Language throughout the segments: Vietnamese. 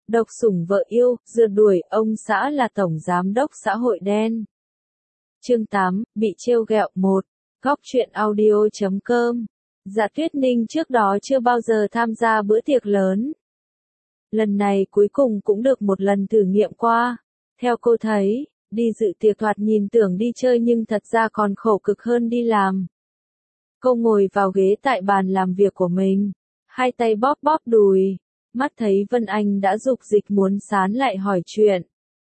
độc sủng vợ yêu, rượt đuổi ông xã là tổng giám đốc xã hội đen. Chương 8, bị trêu ghẹo 1. Góc truyện audio.com. Dạ Tuyết Ninh trước đó chưa bao giờ tham gia bữa tiệc lớn. Lần này cuối cùng cũng được một lần thử nghiệm qua. Theo cô thấy, đi dự tiệc thoạt nhìn tưởng đi chơi nhưng thật ra còn khổ cực hơn đi làm. Cô ngồi vào ghế tại bàn làm việc của mình, hai tay bóp bóp đùi, mắt thấy Vân Anh đã dục dịch muốn sán lại hỏi chuyện.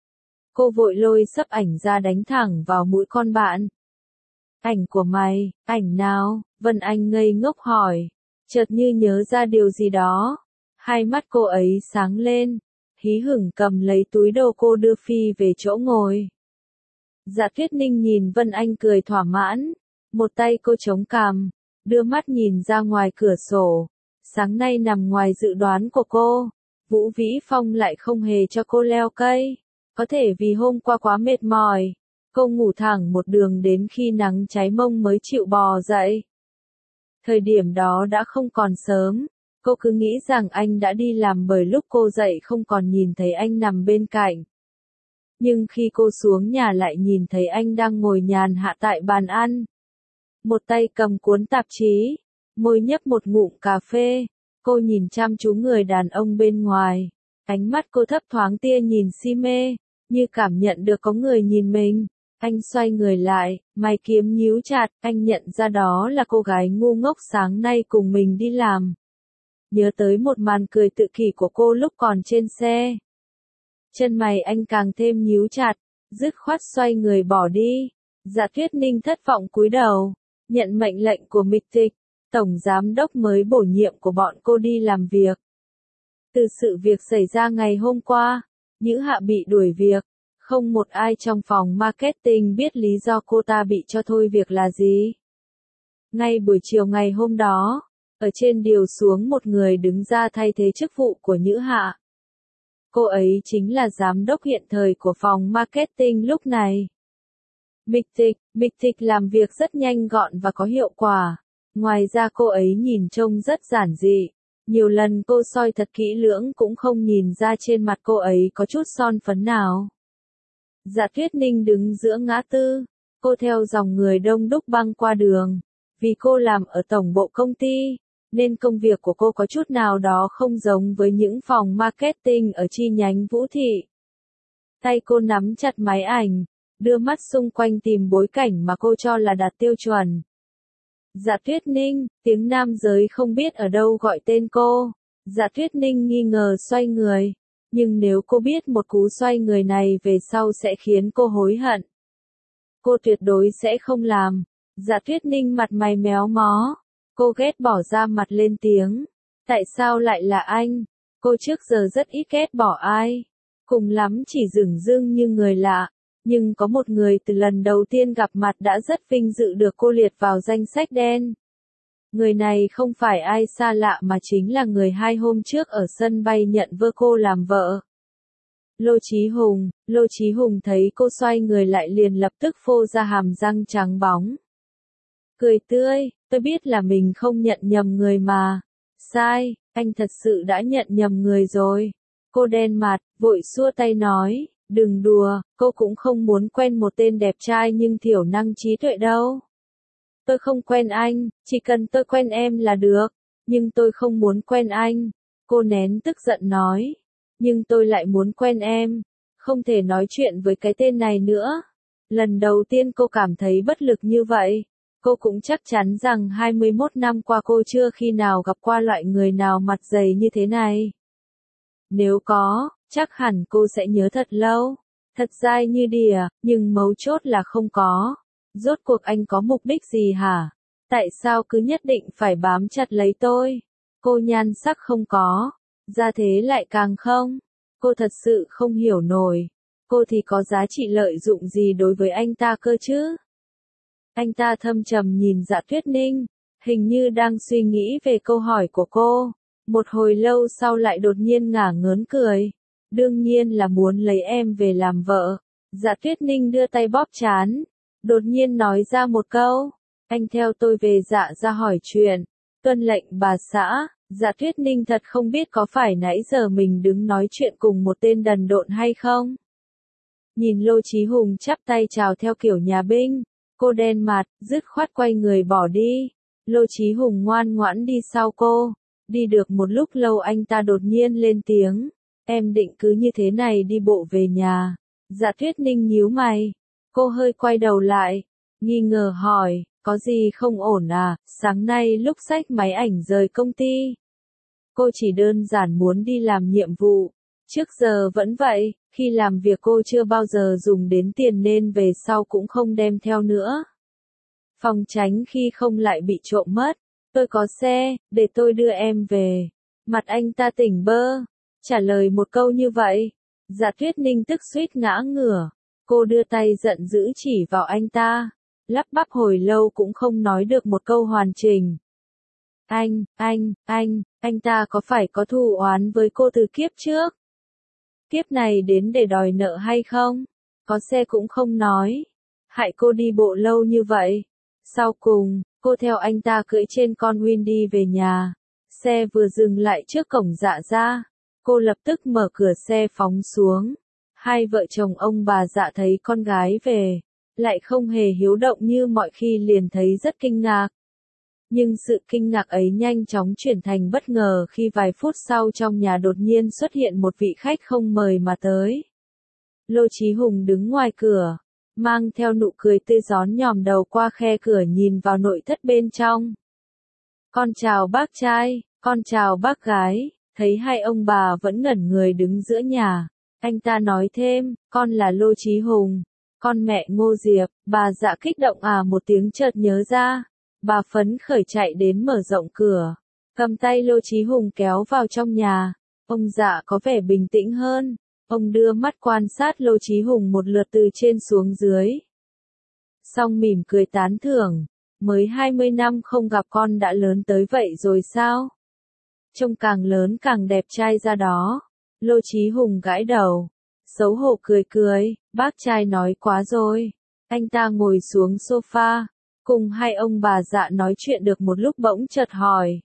Cô vội lôi sấp ảnh ra đánh thẳng vào mũi con bạn. Ảnh của mày, ảnh nào? Vân Anh ngây ngốc hỏi, chợt như nhớ ra điều gì đó. Hai mắt cô ấy sáng lên, hí hửng cầm lấy túi đồ cô đưa Phi về chỗ ngồi. Dạ Tuyết Ninh nhìn Vân Anh cười thỏa mãn, một tay cô chống cằm, đưa mắt nhìn ra ngoài cửa sổ. Sáng nay nằm ngoài dự đoán của cô, Vũ Vĩ Phong lại không hề cho cô leo cây. Có thể vì hôm qua quá mệt mỏi, cô ngủ thẳng một đường đến khi nắng cháy mông mới chịu bò dậy. Thời điểm đó đã không còn sớm, cô cứ nghĩ rằng anh đã đi làm bởi lúc cô dậy không còn nhìn thấy anh nằm bên cạnh. Nhưng khi cô xuống nhà lại nhìn thấy anh đang ngồi nhàn hạ tại bàn ăn. Một tay cầm cuốn tạp chí, môi nhấp một ngụm cà phê, cô nhìn chăm chú người đàn ông bên ngoài. Ánh mắt cô thấp thoáng tia nhìn si mê, như cảm nhận được có người nhìn mình. Anh xoay người lại, mày kiếm nhíu chặt, anh nhận ra đó là cô gái ngu ngốc sáng nay cùng mình đi làm. Nhớ tới một màn cười tự kỷ của cô lúc còn trên xe. Chân mày anh càng thêm nhíu chặt, dứt khoát xoay người bỏ đi. Dạ Tuyết Ninh thất vọng cúi đầu, nhận mệnh lệnh của Mịch Tịch, tổng giám đốc mới bổ nhiệm của bọn cô đi làm việc. Từ sự việc xảy ra ngày hôm qua, Nhữ Hạ bị đuổi việc, không một ai trong phòng marketing biết lý do cô ta bị cho thôi việc là gì. Ngay buổi chiều ngày hôm đó, ở trên điều xuống một người đứng ra thay thế chức vụ của Nhữ Hạ. Cô ấy chính là giám đốc hiện thời của phòng marketing lúc này. Mịch Tịch làm việc rất nhanh gọn và có hiệu quả. Ngoài ra cô ấy nhìn trông rất giản dị. Nhiều lần cô soi thật kỹ lưỡng cũng không nhìn ra trên mặt cô ấy có chút son phấn nào. Dạ Tuyết Ninh đứng giữa ngã tư, cô theo dòng người đông đúc băng qua đường. Vì cô làm ở tổng bộ công ty, nên công việc của cô có chút nào đó không giống với những phòng marketing ở chi nhánh Vũ Thị. Tay cô nắm chặt máy ảnh, đưa mắt xung quanh tìm bối cảnh mà cô cho là đạt tiêu chuẩn. Dạ Tuyết Ninh, tiếng nam giới không biết ở đâu gọi tên cô. Dạ Tuyết Ninh nghi ngờ xoay người. Nhưng nếu cô biết một cú xoay người này về sau sẽ khiến cô hối hận, cô tuyệt đối sẽ không làm. Dạ Tuyết Ninh mặt mày méo mó. Cô ghét bỏ ra mặt lên tiếng. Tại sao lại là anh? Cô trước giờ rất ít ghét bỏ ai. Cùng lắm chỉ dửng dưng như người lạ. Nhưng có một người từ lần đầu tiên gặp mặt đã rất vinh dự được cô liệt vào danh sách đen. Người này không phải ai xa lạ mà chính là người 2 hôm trước ở sân bay nhận vơ cô làm vợ. Lô Chí Hùng thấy cô xoay người lại liền lập tức phô ra hàm răng trắng bóng. Cười tươi, tôi biết là mình không nhận nhầm người mà. Sai, anh thật sự đã nhận nhầm người rồi. Cô đen mặt, vội xua tay nói, đừng đùa, cô cũng không muốn quen một tên đẹp trai nhưng thiểu năng trí tuệ đâu. Tôi không quen anh, chỉ cần tôi quen em là được, nhưng tôi không muốn quen anh. Cô nén tức giận nói, nhưng tôi lại muốn quen em, không thể nói chuyện với cái tên này nữa. Lần đầu tiên cô cảm thấy bất lực như vậy. Cô cũng chắc chắn rằng 21 năm qua cô chưa khi nào gặp qua loại người nào mặt dày như thế này. Nếu có, chắc hẳn cô sẽ nhớ thật lâu, thật dai như đìa, nhưng mấu chốt là không có. Rốt cuộc anh có mục đích gì hả? Tại sao cứ nhất định phải bám chặt lấy tôi? Cô nhan sắc không có, ra thế lại càng không. Cô thật sự không hiểu nổi. Cô thì có giá trị lợi dụng gì đối với anh ta cơ chứ? Anh ta thâm trầm nhìn Dạ Tuyết Ninh, hình như đang suy nghĩ về câu hỏi của cô. Một hồi lâu sau lại đột nhiên ngả ngớn cười. Đương nhiên là muốn lấy em về làm vợ. Dạ Tuyết Ninh đưa tay bóp trán, đột nhiên nói ra một câu. Anh theo tôi về Dạ ra hỏi chuyện. Tuân lệnh bà xã. Dạ Tuyết Ninh thật không biết có phải nãy giờ mình đứng nói chuyện cùng một tên đần độn hay không. Nhìn Lô Chí Hùng chắp tay chào theo kiểu nhà binh, cô đen mặt, dứt khoát quay người bỏ đi. Lô Chí Hùng ngoan ngoãn đi sau cô. Đi được một lúc lâu anh ta đột nhiên lên tiếng. Em định cứ như thế này đi bộ về nhà. Dạ Tuyết Ninh nhíu mày. Cô hơi quay đầu lại, nghi ngờ hỏi, có gì không ổn à, sáng nay lúc xách máy ảnh rời công ty. Cô chỉ đơn giản muốn đi làm nhiệm vụ. Trước giờ vẫn vậy, khi làm việc cô chưa bao giờ dùng đến tiền nên về sau cũng không đem theo nữa. Phòng tránh khi không lại bị trộm mất. Tôi có xe, để tôi đưa em về. Mặt anh ta tỉnh bơ, trả lời một câu như vậy. Dạ Tuyết Ninh tức suýt ngã ngửa. Cô đưa tay giận dữ chỉ vào anh ta. Lắp bắp hồi lâu cũng không nói được một câu hoàn chỉnh. Anh ta có phải có thù oán với cô từ kiếp trước? Kiếp này đến để đòi nợ hay không? Có xe cũng không nói. Hại cô đi bộ lâu như vậy. Sau cùng, cô theo anh ta cưỡi trên con Windy về nhà. Xe vừa dừng lại trước cổng Dạ gia. Cô lập tức mở cửa xe phóng xuống. Hai vợ chồng ông bà Dạ thấy con gái về, lại không hề hiếu động như mọi khi liền thấy rất kinh ngạc. Nhưng sự kinh ngạc ấy nhanh chóng chuyển thành bất ngờ khi vài phút sau trong nhà đột nhiên xuất hiện một vị khách không mời mà tới. Lô Chí Hùng đứng ngoài cửa, mang theo nụ cười tươi gión nhòm đầu qua khe cửa nhìn vào nội thất bên trong. Con chào bác trai, con chào bác gái, thấy hai ông bà vẫn ngẩn người đứng giữa nhà. Anh ta nói thêm, con là Lô Chí Hùng, con mẹ Ngô Diệp. Bà Dạ kích động một tiếng chợt nhớ ra. Bà phấn khởi chạy đến mở rộng cửa, cầm tay Lô Chí Hùng kéo vào trong nhà. Ông Dạ có vẻ bình tĩnh hơn. Ông đưa mắt quan sát Lô Chí Hùng một lượt từ trên xuống dưới. Xong mỉm cười tán thưởng, mới 20 năm không gặp con đã lớn tới vậy rồi sao? Trông càng lớn càng đẹp trai ra đó. Lô Chí Hùng gãi đầu, xấu hổ cười cười, bác trai nói quá rồi. Anh ta ngồi xuống sofa, cùng hai ông bà Dạ nói chuyện được một lúc bỗng chợt hỏi.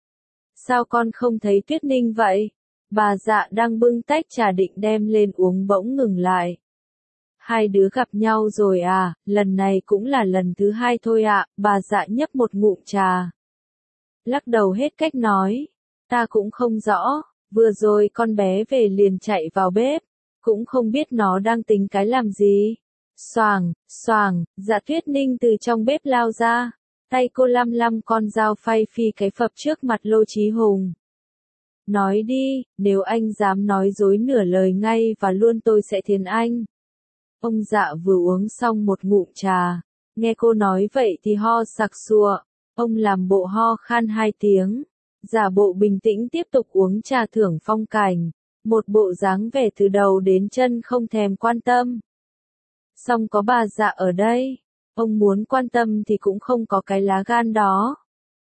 Sao con không thấy Tuyết Ninh vậy? Bà Dạ đang bưng tách trà định đem lên uống bỗng ngừng lại. Hai đứa gặp nhau rồi à, lần này cũng là lần thứ hai thôi ạ. Bà Dạ nhấp một ngụm trà, lắc đầu hết cách nói. Ta cũng không rõ, vừa rồi con bé về liền chạy vào bếp, cũng không biết nó đang tính cái làm gì. Xoàng, xoàng, Dạ Tuyết Ninh từ trong bếp lao ra, tay cô lăm lăm con dao phay phi cái phập trước mặt Lô Chí Hùng. Nói đi, nếu anh dám nói dối nửa lời ngay và luôn tôi sẽ thiến anh. Ông Dạ vừa uống xong một ngụm trà, nghe cô nói vậy thì ho sặc sụa. Ông làm bộ ho khan 2 tiếng, giả bộ bình tĩnh tiếp tục uống trà thưởng phong cảnh, một bộ dáng vẻ từ đầu đến chân không thèm quan tâm. Song có bà Dạ ở đây, ông muốn quan tâm thì cũng không có cái lá gan đó.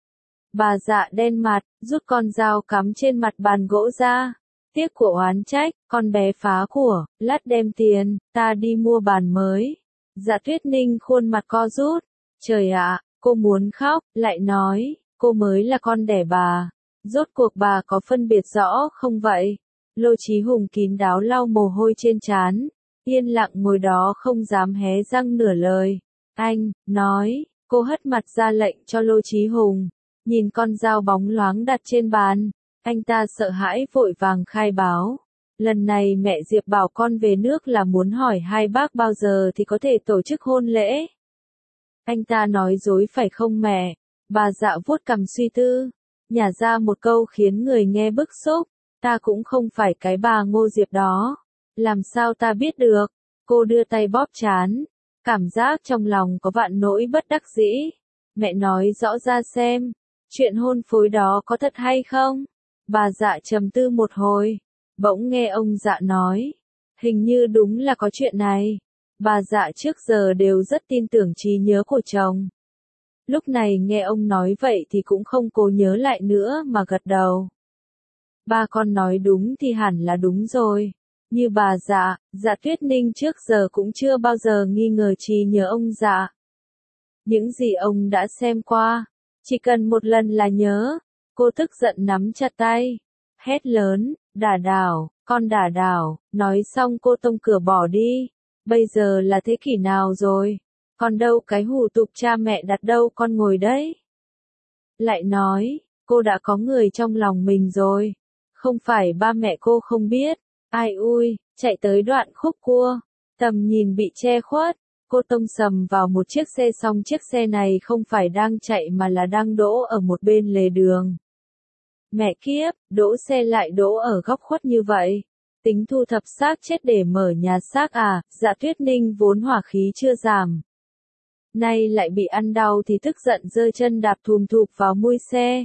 Bà Dạ đen mặt, rút con dao cắm trên mặt bàn gỗ ra. Tiếc của oán trách, con bé phá của, lát đem tiền, ta đi mua bàn mới. Dạ Tuyết Ninh khuôn mặt co rút. Trời ạ, cô muốn khóc, lại nói, cô mới là con đẻ bà. Rốt cuộc bà có phân biệt rõ không vậy? Lô Chí Hùng kín đáo lau mồ hôi trên trán, yên lặng ngồi đó không dám hé răng nửa lời. Anh, nói, cô hất mặt ra lệnh cho Lô Chí Hùng. Nhìn con dao bóng loáng đặt trên bàn, anh ta sợ hãi vội vàng khai báo. Lần này mẹ Diệp bảo con về nước là muốn hỏi hai bác bao giờ thì có thể tổ chức hôn lễ. Anh ta nói dối phải không mẹ? Bà Dạ vuốt cằm suy tư, nhả ra một câu khiến người nghe bức xúc. Ta cũng không phải cái bà Ngô Diệp đó. Làm sao ta biết được? Cô đưa tay bóp trán, cảm giác trong lòng có vạn nỗi bất đắc dĩ. Mẹ nói rõ ra xem, chuyện hôn phối đó có thật hay không? Bà Dạ trầm tư một hồi, bỗng nghe ông Dạ nói, hình như đúng là có chuyện này. Bà Dạ trước giờ đều rất tin tưởng trí nhớ của chồng. Lúc này nghe ông nói vậy thì cũng không cố nhớ lại nữa mà gật đầu. Ba con nói đúng thì hẳn là đúng rồi. Như bà Dạ, Dạ Tuyết Ninh trước giờ cũng chưa bao giờ nghi ngờ trí nhớ ông Dạ. Những gì ông đã xem qua, chỉ cần một lần là nhớ. Cô tức giận nắm chặt tay, hét lớn, Đả Đảo, con Đả Đảo, nói xong cô tông cửa bỏ đi. Bây giờ là thế kỷ nào rồi? Còn đâu cái hủ tục cha mẹ đặt đâu con ngồi đấy. Lại nói, cô đã có người trong lòng mình rồi. Không phải ba mẹ cô không biết. Ai ui, chạy tới đoạn khúc cua, tầm nhìn bị che khuất. Cô tông sầm vào một chiếc xe xong chiếc xe này không phải đang chạy mà là đang đỗ ở một bên lề đường. Mẹ kiếp, đỗ xe lại đỗ ở góc khuất như vậy. Tính thu thập xác chết để mở nhà xác à? Dạ Tuyết Ninh vốn hỏa khí chưa giảm. Nay lại bị ăn đau thì tức giận giơ chân đạp thùm thụp vào mui xe.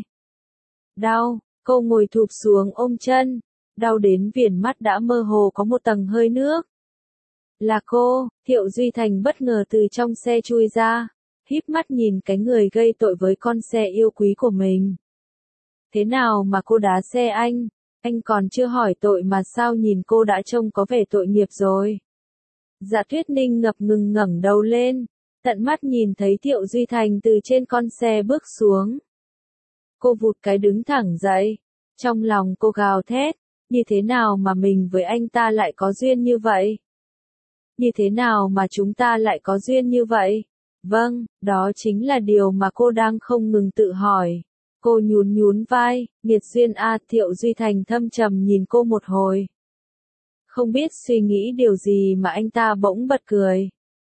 Đau, cô ngồi thụp xuống ôm chân. Đau đến viền mắt đã mơ hồ có một tầng hơi nước. Là cô, Thiệu Duy Thành bất ngờ từ trong xe chui ra, híp mắt nhìn cái người gây tội với con xe yêu quý của mình. Thế nào mà cô đá xe anh còn chưa hỏi tội mà sao nhìn cô đã trông có vẻ tội nghiệp rồi. Dạ Tuyết Ninh ngập ngừng ngẩng đầu lên, tận mắt nhìn thấy Thiệu Duy Thành từ trên con xe bước xuống. Cô vụt cái đứng thẳng dậy, trong lòng cô gào thét, như thế nào mà mình với anh ta lại có duyên như vậy? Như thế nào mà chúng ta lại có duyên như vậy? Vâng, đó chính là điều mà cô đang không ngừng tự hỏi. Cô nhún nhún vai, nghiệt duyên a. Thiệu Duy Thành thâm trầm nhìn cô một hồi. Không biết suy nghĩ điều gì mà anh ta bỗng bật cười.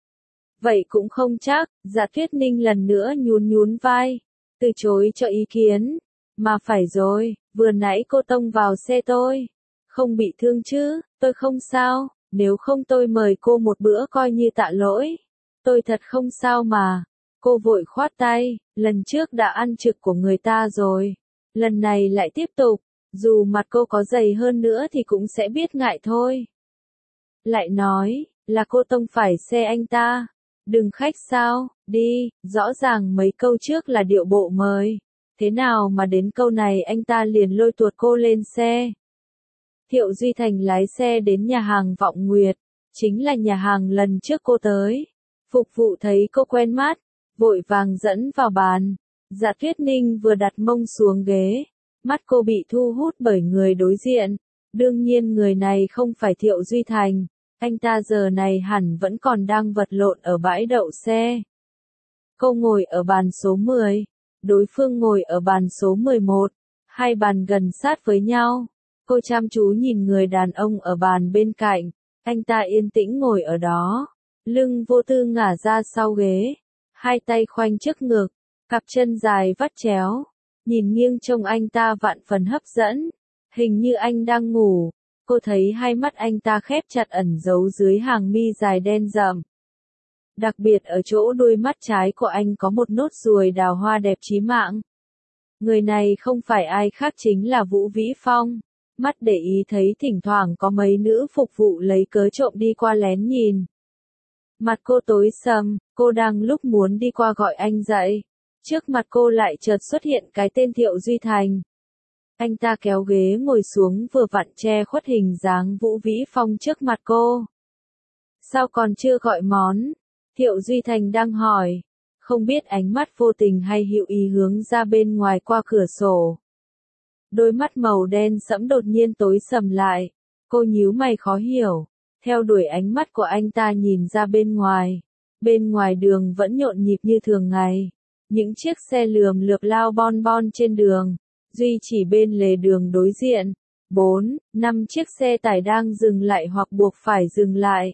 Vậy cũng không chắc. Dạ Tuyết Ninh lần nữa nhún nhún vai, từ chối cho ý kiến. Mà phải rồi, vừa nãy cô tông vào xe tôi. Không bị thương chứ, tôi không sao, nếu không tôi mời cô một bữa coi như tạ lỗi. Tôi thật không sao mà. Cô vội khoát tay, lần trước đã ăn trực của người ta rồi. Lần này lại tiếp tục, dù mặt cô có dày hơn nữa thì cũng sẽ biết ngại thôi. Lại nói, là cô tông phải xe anh ta. Đừng khách sao, đi, rõ ràng mấy câu trước là điệu bộ mời. Thế nào mà đến câu này anh ta liền lôi tuột cô lên xe. Thiệu Duy Thành lái xe đến nhà hàng Vọng Nguyệt, chính là nhà hàng lần trước cô tới. Phục vụ thấy cô quen mắt, vội vàng dẫn vào bàn. Dạ Tuyết Ninh vừa đặt mông xuống ghế, mắt cô bị thu hút bởi người đối diện. Đương nhiên người này không phải Thiệu Duy Thành, anh ta giờ này hẳn vẫn còn đang vật lộn ở bãi đậu xe. Cô ngồi ở bàn số 10, đối phương ngồi ở bàn số 11, hai bàn gần sát với nhau. Cô chăm chú nhìn người đàn ông ở bàn bên cạnh, anh ta yên tĩnh ngồi ở đó, lưng vô tư ngả ra sau ghế, hai tay khoanh trước ngực, cặp chân dài vắt chéo, nhìn nghiêng trông anh ta vạn phần hấp dẫn, hình như anh đang ngủ. Cô thấy hai mắt anh ta khép chặt ẩn giấu dưới hàng mi dài đen rậm. Đặc biệt ở chỗ đuôi mắt trái của anh có một nốt ruồi đào hoa đẹp chí mạng. Người này không phải ai khác chính là Vũ Vĩ Phong. Mắt để ý thấy thỉnh thoảng có mấy nữ phục vụ lấy cớ trộm đi qua lén nhìn. Mặt cô tối sầm, cô đang lúc muốn đi qua gọi anh dậy. Trước mặt cô lại chợt xuất hiện cái tên Thiệu Duy Thành. Anh ta kéo ghế ngồi xuống vừa vặn che khuất hình dáng Vũ Vĩ Phong trước mặt cô. Sao còn chưa gọi món? Thiệu Duy Thành đang hỏi. Không biết ánh mắt vô tình hay hữu ý hướng ra bên ngoài qua cửa sổ. Đôi mắt màu đen sẫm đột nhiên tối sầm lại. Cô nhíu mày khó hiểu. Theo đuổi ánh mắt của anh ta nhìn ra bên ngoài. Bên ngoài đường vẫn nhộn nhịp như thường ngày. Những chiếc xe lườm lượp lao bon bon trên đường. Duy chỉ bên lề đường đối diện. 4, 5 chiếc xe tải đang dừng lại hoặc buộc phải dừng lại.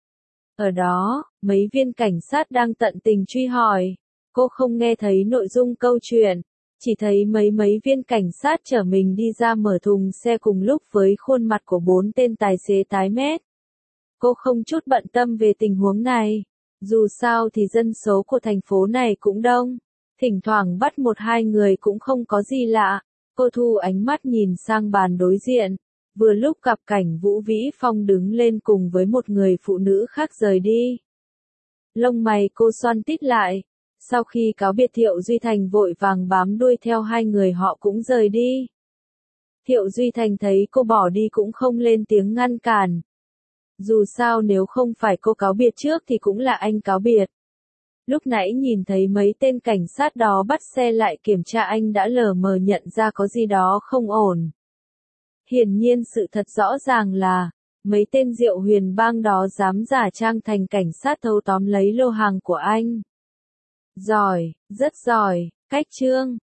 Ở đó, mấy viên cảnh sát đang tận tình truy hỏi. Cô không nghe thấy nội dung câu chuyện. Chỉ thấy mấy viên cảnh sát chở mình đi ra mở thùng xe cùng lúc với khuôn mặt của 4 tên tài xế tái mét. Cô không chút bận tâm về tình huống này. Dù sao thì dân số của thành phố này cũng đông. Thỉnh thoảng bắt một hai người cũng không có gì lạ. Cô thu ánh mắt nhìn sang bàn đối diện. Vừa lúc gặp cảnh Vũ Vĩ Phong đứng lên cùng với một người phụ nữ khác rời đi. Lông mày cô xoăn tít lại. Sau khi cáo biệt Thiệu Duy Thành vội vàng bám đuôi theo hai người họ cũng rời đi. Thiệu Duy Thành thấy cô bỏ đi cũng không lên tiếng ngăn cản. Dù sao nếu không phải cô cáo biệt trước thì cũng là anh cáo biệt. Lúc nãy nhìn thấy mấy tên cảnh sát đó bắt xe lại kiểm tra anh đã lờ mờ nhận ra có gì đó không ổn. Hiển nhiên sự thật rõ ràng là, mấy tên Diệu Huyền bang đó dám giả trang thành cảnh sát thâu tóm lấy lô hàng của anh. Giỏi, rất giỏi, cách trương.